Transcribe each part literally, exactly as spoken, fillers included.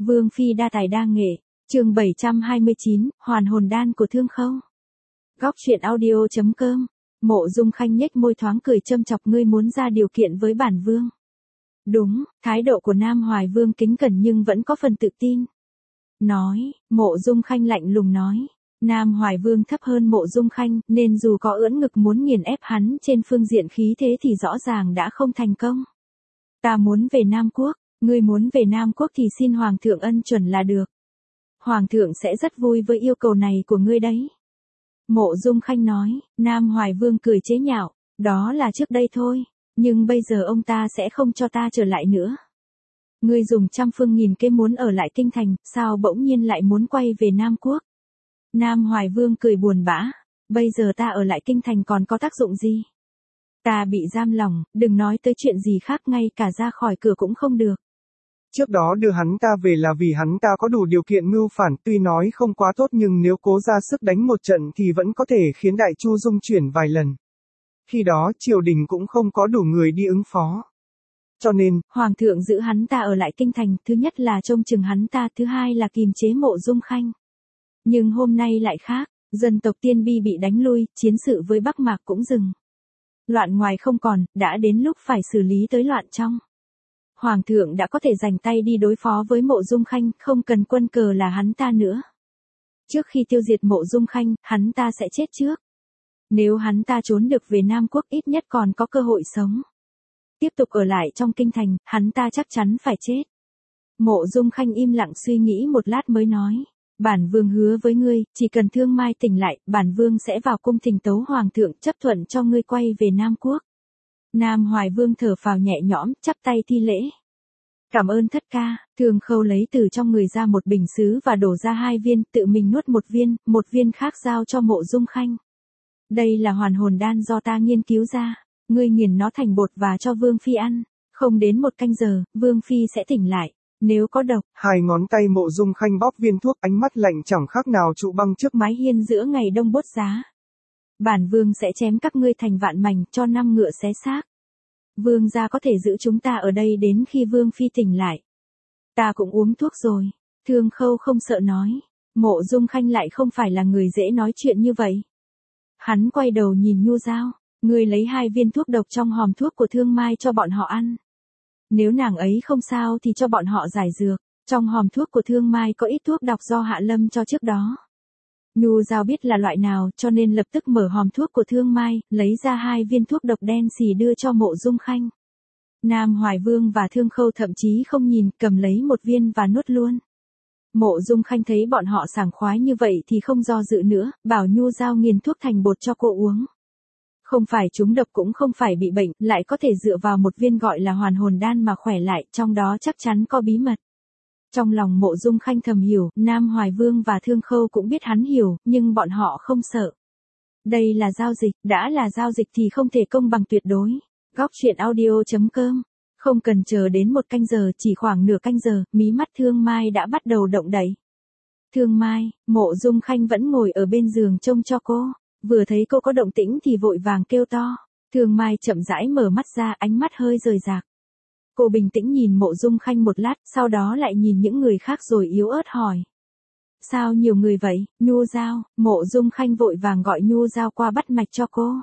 Vương phi đa tài đa nghệ, chương bảy trăm hai mươi chín, hoàn hồn đan của Thương Khâu. Góc truyện audio chấm com. Mộ Dung Khanh nhếch môi thoáng cười châm chọc, ngươi muốn ra điều kiện với bản vương. Đúng, thái độ của Nam Hoài Vương kính cẩn nhưng vẫn có phần tự tin. Nói, Mộ Dung Khanh lạnh lùng nói. Nam Hoài Vương thấp hơn Mộ Dung Khanh, nên dù có ưỡn ngực muốn nghiền ép hắn trên phương diện khí thế thì rõ ràng đã không thành công. Ta muốn về Nam Quốc, ngươi muốn về Nam Quốc thì xin Hoàng thượng ân chuẩn là được. Hoàng thượng sẽ rất vui với yêu cầu này của ngươi đấy. Mộ Dung Khanh nói. Nam Hoài Vương cười chế nhạo, đó là trước đây thôi, nhưng bây giờ ông ta sẽ không cho ta trở lại nữa. Ngươi dùng trăm phương nghìn kế muốn ở lại kinh thành, sao bỗng nhiên lại muốn quay về Nam Quốc? Nam Hoài Vương cười buồn bã, bây giờ ta ở lại kinh thành còn có tác dụng gì? Ta bị giam lòng, đừng nói tới chuyện gì khác, ngay cả ra khỏi cửa cũng không được. Trước đó đưa hắn ta về là vì hắn ta có đủ điều kiện mưu phản, tuy nói không quá tốt nhưng nếu cố ra sức đánh một trận thì vẫn có thể khiến Đại Chu dung chuyển vài lần. Khi đó triều đình cũng không có đủ người đi ứng phó. Cho nên, Hoàng thượng giữ hắn ta ở lại kinh thành, thứ nhất là trông chừng hắn ta, thứ hai là kìm chế Mộ Dung Khanh. Nhưng hôm nay lại khác, dân tộc Tiên Bi bị đánh lui, chiến sự với Bắc Mạc cũng dừng. Loạn ngoài không còn, đã đến lúc phải xử lý tới loạn trong. Hoàng thượng đã có thể giành tay đi đối phó với Mộ Dung Khanh, không cần quân cờ là hắn ta nữa. Trước khi tiêu diệt Mộ Dung Khanh, hắn ta sẽ chết trước. Nếu hắn ta trốn được về Nam Quốc ít nhất còn có cơ hội sống. Tiếp tục ở lại trong kinh thành, hắn ta chắc chắn phải chết. Mộ Dung Khanh im lặng suy nghĩ một lát mới nói. Bản vương hứa với ngươi, chỉ cần Thương Mai tỉnh lại, bản vương sẽ vào cung thỉnh tấu Hoàng thượng chấp thuận cho ngươi quay về Nam Quốc. Nam Hoài Vương thở phào nhẹ nhõm, chắp tay thi lễ. Cảm ơn thất ca. Thương Khâu lấy từ trong người ra một bình sứ và đổ ra hai viên, tự mình nuốt một viên, một viên khác giao cho Mộ Dung Khanh. Đây là hoàn hồn đan do ta nghiên cứu ra, ngươi nghiền nó thành bột và cho Vương phi ăn, không đến một canh giờ, Vương phi sẽ tỉnh lại. Nếu có độc, hai ngón tay Mộ Dung Khanh bóp viên thuốc, ánh mắt lạnh chẳng khác nào trụ băng trước mái hiên giữa ngày đông bốt giá. Bản vương sẽ chém các ngươi thành vạn mảnh, cho năm ngựa xé xác. Vương gia có thể giữ chúng ta ở đây đến khi Vương phi tỉnh lại. Ta cũng uống thuốc rồi. Thương Khâu không sợ nói. Mộ Dung Khanh lại không phải là người dễ nói chuyện như vậy. Hắn quay đầu nhìn Nhu Giao. Ngươi lấy hai viên thuốc độc trong hòm thuốc của Thương Mai cho bọn họ ăn. Nếu nàng ấy không sao thì cho bọn họ giải dược. Trong hòm thuốc của Thương Mai có ít thuốc độc do Hạ Lâm cho trước đó. Nhu Giao biết là loại nào cho nên lập tức mở hòm thuốc của Thương Mai, lấy ra hai viên thuốc độc đen xì đưa cho Mộ Dung Khanh. Nam Hoài Vương và Thương Khâu thậm chí không nhìn, cầm lấy một viên và nuốt luôn. Mộ Dung Khanh thấy bọn họ sảng khoái như vậy thì không do dự nữa, bảo Nhu Giao nghiền thuốc thành bột cho cô uống. Không phải trúng độc cũng không phải bị bệnh, lại có thể dựa vào một viên gọi là hoàn hồn đan mà khỏe lại, trong đó chắc chắn có bí mật. Trong lòng Mộ Dung Khanh thầm hiểu, Nam Hoài Vương và Thương Khâu cũng biết hắn hiểu, nhưng bọn họ không sợ. Đây là giao dịch, đã là giao dịch thì không thể công bằng tuyệt đối. Góc truyện audio chấm com. Không cần chờ đến một canh giờ, chỉ khoảng nửa canh giờ, mí mắt Thương Mai đã bắt đầu động đậy. Thương Mai, Mộ Dung Khanh vẫn ngồi ở bên giường trông cho cô. Vừa thấy cô có động tĩnh thì vội vàng kêu to. Thương Mai chậm rãi mở mắt ra, ánh mắt hơi rời rạc. Cô bình tĩnh nhìn Mộ Dung Khanh một lát, sau đó lại nhìn những người khác rồi yếu ớt hỏi. Sao nhiều người vậy? Nhu Giao. Mộ Dung Khanh vội vàng gọi Nhu Giao qua bắt mạch cho cô.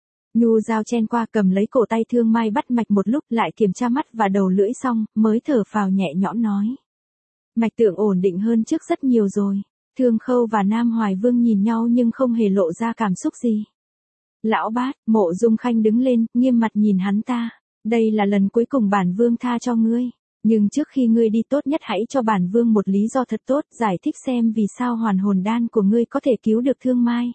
Nhu Giao chen qua cầm lấy cổ tay Thương Mai bắt mạch một lúc, lại kiểm tra mắt và đầu lưỡi xong, mới thở phào nhẹ nhõm nói. Mạch tượng ổn định hơn trước rất nhiều rồi. Thương Khâu và Nam Hoài Vương nhìn nhau nhưng không hề lộ ra cảm xúc gì. Lão bát, Mộ Dung Khanh đứng lên, nghiêm mặt nhìn hắn ta. Đây là lần cuối cùng bản vương tha cho ngươi. Nhưng trước khi ngươi đi tốt nhất hãy cho bản vương một lý do thật tốt, giải thích xem vì sao hoàn hồn đan của ngươi có thể cứu được Thương Mai.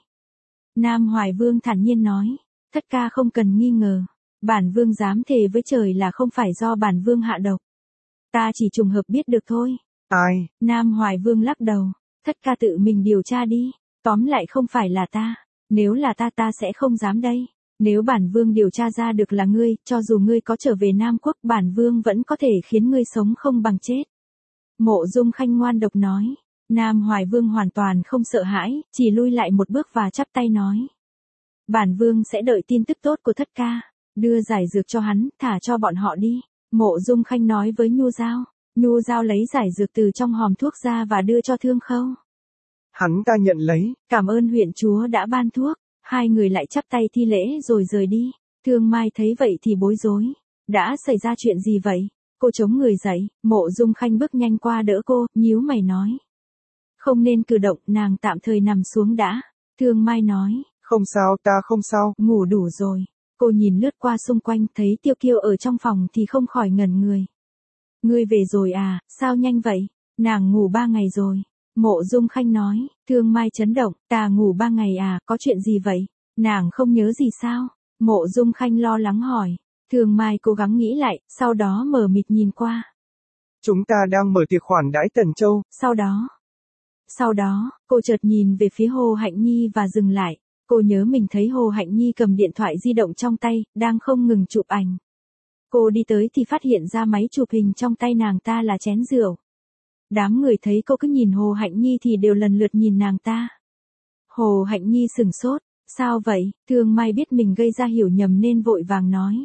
Nam Hoài Vương thản nhiên nói. Thất ca không cần nghi ngờ. Bản vương dám thề với trời là không phải do bản vương hạ độc. Ta chỉ trùng hợp biết được thôi. Ai? Nam Hoài Vương lắc đầu. Thất ca tự mình điều tra đi. Tóm lại không phải là ta. Nếu là ta ta sẽ không dám đây. Nếu bản vương điều tra ra được là ngươi, cho dù ngươi có trở về Nam Quốc, bản vương vẫn có thể khiến ngươi sống không bằng chết. Mộ Dung Khanh ngoan độc nói. Nam Hoài Vương hoàn toàn không sợ hãi, chỉ lui lại một bước và chắp tay nói. Bản vương sẽ đợi tin tức tốt của thất ca. Đưa giải dược cho hắn, thả cho bọn họ đi. Mộ Dung Khanh nói với Nhu Giao. Nhu Giao lấy giải dược từ trong hòm thuốc ra và đưa cho Thương Khâu. Hắn ta nhận lấy. Cảm ơn huyện chúa đã ban thuốc. Hai người lại chắp tay thi lễ rồi rời đi. Thương Mai thấy vậy thì bối rối. Đã xảy ra chuyện gì vậy? Cô chống người dậy, Mộ Dung Khanh bước nhanh qua đỡ cô, nhíu mày nói. Không nên cử động, nàng tạm thời nằm xuống đã. Thương Mai nói. Không sao, ta không sao. Ngủ đủ rồi. Cô nhìn lướt qua xung quanh thấy Tiêu Kiêu ở trong phòng thì không khỏi ngẩn người. Ngươi về rồi à, sao nhanh vậy? Nàng ngủ ba ngày rồi. Mộ Dung Khanh nói. Thương Mai chấn động, ta ngủ ba ngày à, có chuyện gì vậy? Nàng không nhớ gì sao? Mộ Dung Khanh lo lắng hỏi. Thương Mai cố gắng nghĩ lại, sau đó mờ mịt nhìn qua. Chúng ta đang mở tiệc khoản đãi Tần Châu. Sau đó. Sau đó, cô chợt nhìn về phía Hồ Hạnh Nhi và dừng lại. Cô nhớ mình thấy Hồ Hạnh Nhi cầm điện thoại di động trong tay, đang không ngừng chụp ảnh. Cô đi tới thì phát hiện ra máy chụp hình trong tay nàng ta là chén rượu. Đám người thấy cô cứ nhìn Hồ Hạnh Nhi thì đều lần lượt nhìn nàng ta. Hồ Hạnh Nhi sừng sốt. Sao vậy? Thương Mai biết mình gây ra hiểu nhầm nên vội vàng nói.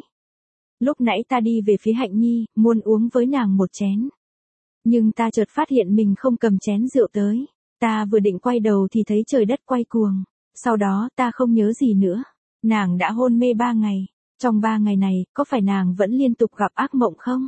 Lúc nãy ta đi về phía Hạnh Nhi, muốn uống với nàng một chén. Nhưng ta chợt phát hiện mình không cầm chén rượu tới. Ta vừa định quay đầu thì thấy trời đất quay cuồng. Sau đó ta không nhớ gì nữa. Nàng đã hôn mê ba ngày. Trong ba ngày này, có phải nàng vẫn liên tục gặp ác mộng không?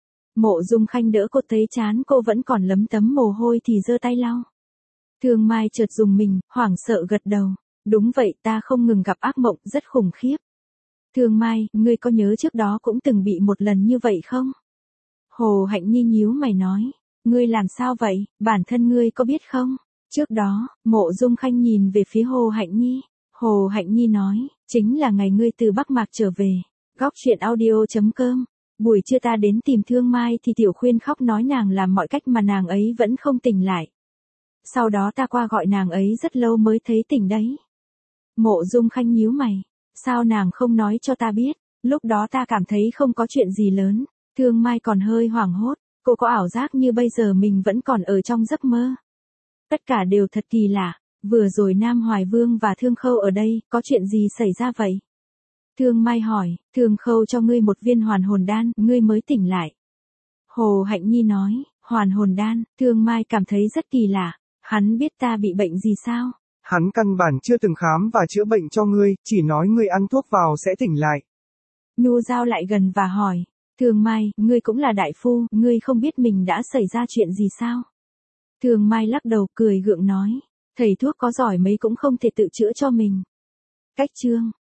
Mộ Dung Khanh đỡ cô thấy chán cô vẫn còn lấm tấm mồ hôi thì giơ tay lau. Thương Mai chợt dùng mình, hoảng sợ gật đầu. Đúng vậy, ta không ngừng gặp ác mộng, rất khủng khiếp. Thương Mai, ngươi có nhớ trước đó cũng từng bị một lần như vậy không? Hồ Hạnh Nhi nhíu mày nói. Ngươi làm sao vậy, bản thân ngươi có biết không? Trước đó, Mộ Dung Khanh nhìn về phía Hồ Hạnh Nhi. Hồ Hạnh Nhi nói, chính là ngày ngươi từ Bắc Mạc trở về. Góc truyện audio chấm com. Buổi trưa ta đến tìm Thương Mai thì Tiểu Khuyên khóc nói nàng làm mọi cách mà nàng ấy vẫn không tỉnh lại. Sau đó ta qua gọi nàng ấy rất lâu mới thấy tỉnh đấy. Mộ Dung Khanh nhíu mày. Sao nàng không nói cho ta biết? Lúc đó ta cảm thấy không có chuyện gì lớn. Thương Mai còn hơi hoảng hốt. Cô có ảo giác như bây giờ mình vẫn còn ở trong giấc mơ. Tất cả đều thật kỳ lạ. Vừa rồi Nam Hoài Vương và Thương Khâu ở đây, có chuyện gì xảy ra vậy? Thương Mai hỏi, Thương Khâu cho ngươi một viên hoàn hồn đan, ngươi mới tỉnh lại. Hồ Hạnh Nhi nói, hoàn hồn đan, Thương Mai cảm thấy rất kỳ lạ. Hắn biết ta bị bệnh gì sao? Hắn căn bản chưa từng khám và chữa bệnh cho ngươi, chỉ nói ngươi ăn thuốc vào sẽ tỉnh lại. Nhu Giao lại gần và hỏi, Thương Mai, ngươi cũng là đại phu, ngươi không biết mình đã xảy ra chuyện gì sao? Thương Mai lắc đầu cười gượng nói, thầy thuốc có giỏi mấy cũng không thể tự chữa cho mình. Cách chương